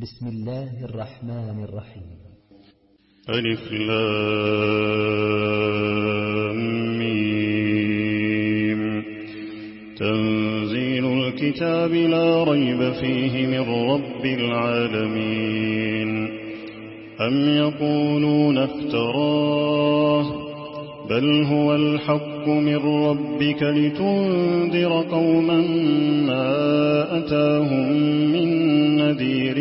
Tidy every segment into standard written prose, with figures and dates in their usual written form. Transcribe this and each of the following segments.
بسم الله الرحمن الرحيم. ألف لام ميم. تنزيل الكتاب لا ريب فيه من رب العالمين. أم يقولون افتراه بل هو الحق من ربك لتنذر قوما ما أتاهم من نذير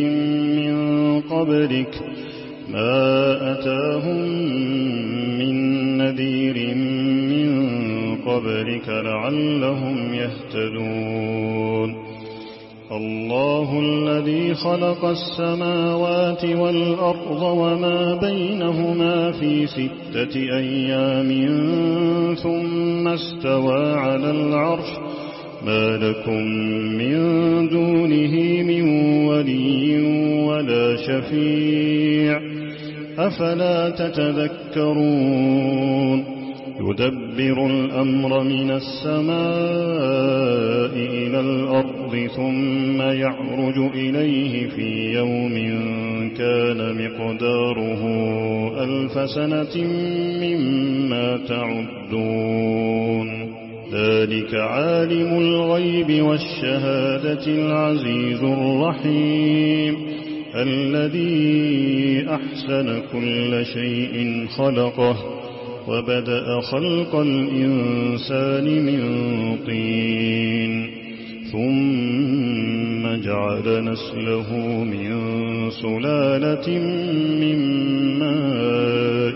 من قبلك لعلهم يهتدون. الله الذي خلق السماوات والأرض وما بينهما في 6 أيام ثم استوى على العرش ما لكم من دونه من ولي ولا شفيع أفلا تتذكرون. يدبر الأمر من السماء إلى الأرض ثم يعرج إليه في يوم كان مقداره 1000 سنة مما تعدون. ذلك عالم الغيب والشهادة العزيز الرحيم الذي أحسن كل شيء خلقه وبدأ خلق الإنسان من طين ثم جعل نسله من سلالة من ماء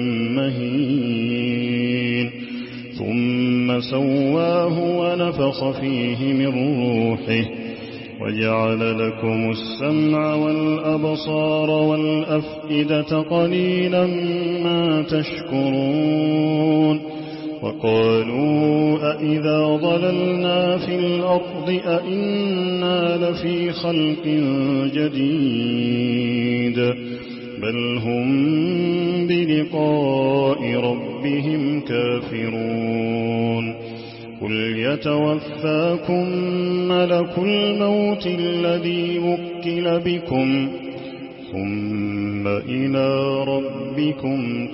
مهين ثم سواه ونفخ فيه من روحه وجعل لكم السمع والأبصار والأفئدة قليلا ما تشكرون. وقالوا أإذا ضللنا في الأرض أإنا لفي خلق جديد بل هم بلقاء ربهم كافرون. قل يتوفاكم ملك الموت الذي وكل بكم ثم إلى ربكم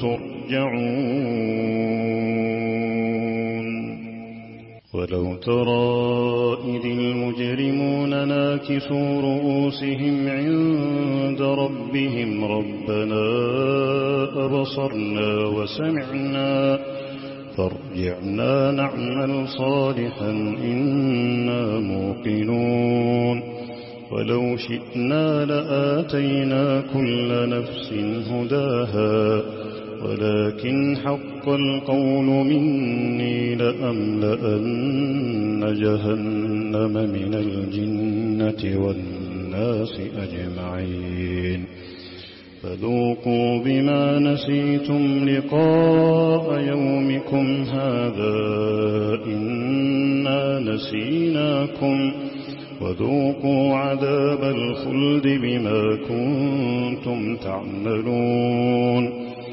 ترجعون. ولو ترى إذ المجرمون ناكسوا رؤوسهم عند ربهم ربنا أبصرنا وسمعنا فارجعنا نعمل صالحا إنا موقنون. ولو شئنا لآتينا كل نفس هداها ولكن حق القول مني لأملأن جهنم من الجنة والناس أجمعين. فذوقوا بما نسيتم لقاء يومكم هذا إنا نسيناكم وذوقوا عذاب الخلد بما كنتم تعملون.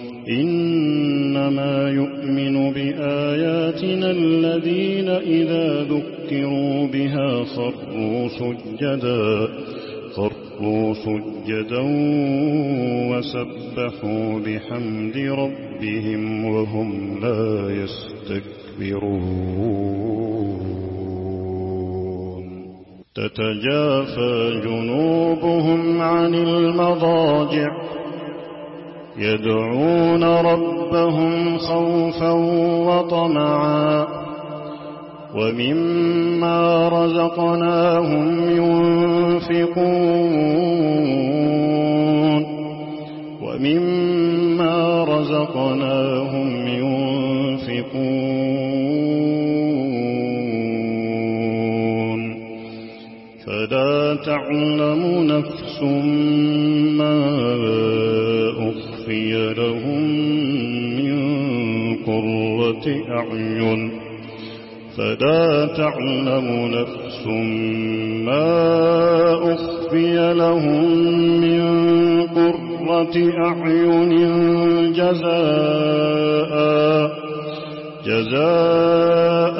إنما يؤمن بآياتنا الذين إذا ذكروا بها خروا سجدا وسبحوا بحمد ربهم وهم لا يستكبرون. تتجافى جنوبهم عن المضاجع يدعون ربهم خوفا وطمعا ومما رزقناهم ينفقون. فلا تعلم نفس ما أخفي لهم من قرة أعين جزاء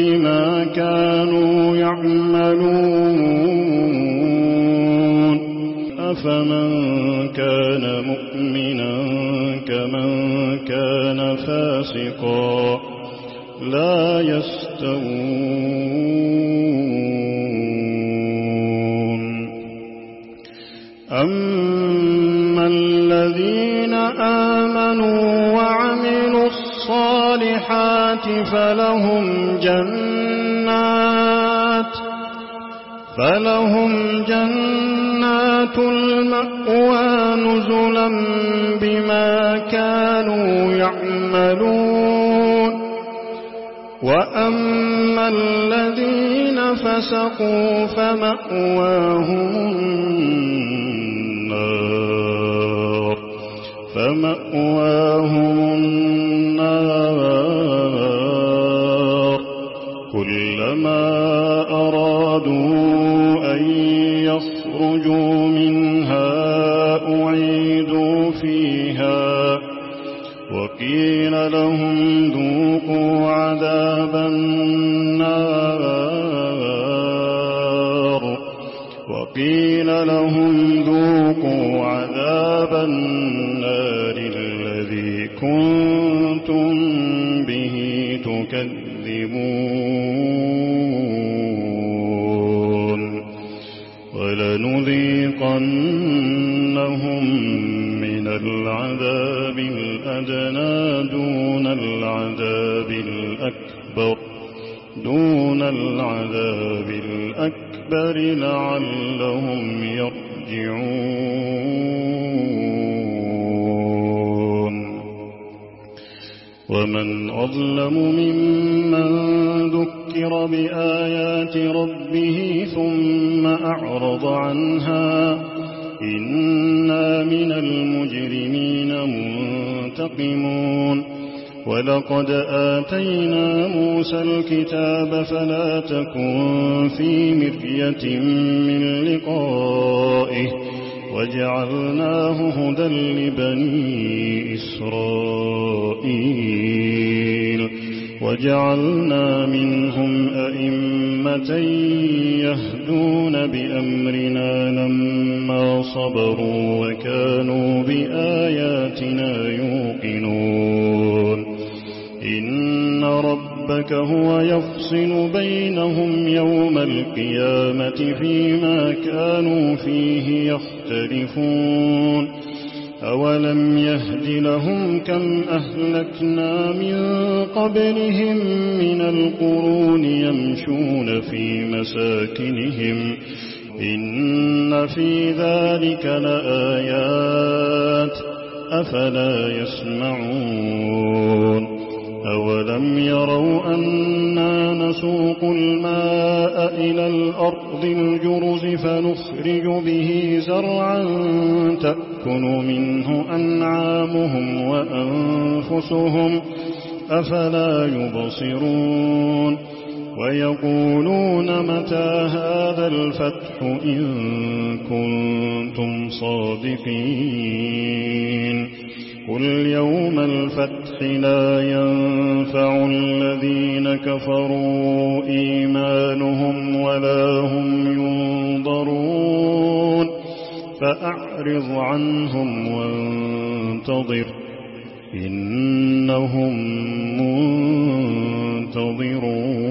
بما كانوا يعملون أفمن كان مؤمنا كمن كان فاسقا لا يستوون أما الذين آمنوا وعملوا الصالحات فلهم جنات المأوى نزلا بما كانوا يعملون وأما الذين فسقوا فمأواهم النار كلما أرادوا أن يخرجوا منها أعيدوا فيها وقيل لهم ذوقوا عذاب النار الذي كنتم به تكذبون ولنذيقنهم من العذاب الأدنى دون العذاب الأكبر لعلهم يرجعون ومن أظلم ممن ذكر بآيات ربه ثم أعرض عنها إنا من المجرمين منتقمون ولقد آتينا موسى الكتاب فلا تكن في مرية من لقائه وجعلناه هدى لبني إسرائيل وجعلنا منهم أئمة يهدون بأمرنا لما صبروا وكانوا بآياتنا يوقنون إن ربك هو يفصل بينهم يوم القيامة فيما كانوا فيه يختلفون أولم يهد لهم كم أهلكنا من قبلهم من القرون يمشون في مساكنهم إن في ذلك لآيات أفلا يسمعون أولم يروا أنا نسوق الماء إلى الأرض الجرز فنخرج به زرعا تأكل منه أنعامهم وأنفسهم أفلا يبصرون ويقولون متى هذا الفتح إن كنتم صادقين قل يوم الفتح لا ينفع الذين كفروا إيمانهم ولا هم ينظرون فأعرض عنهم وانتظر إنهم منتظرون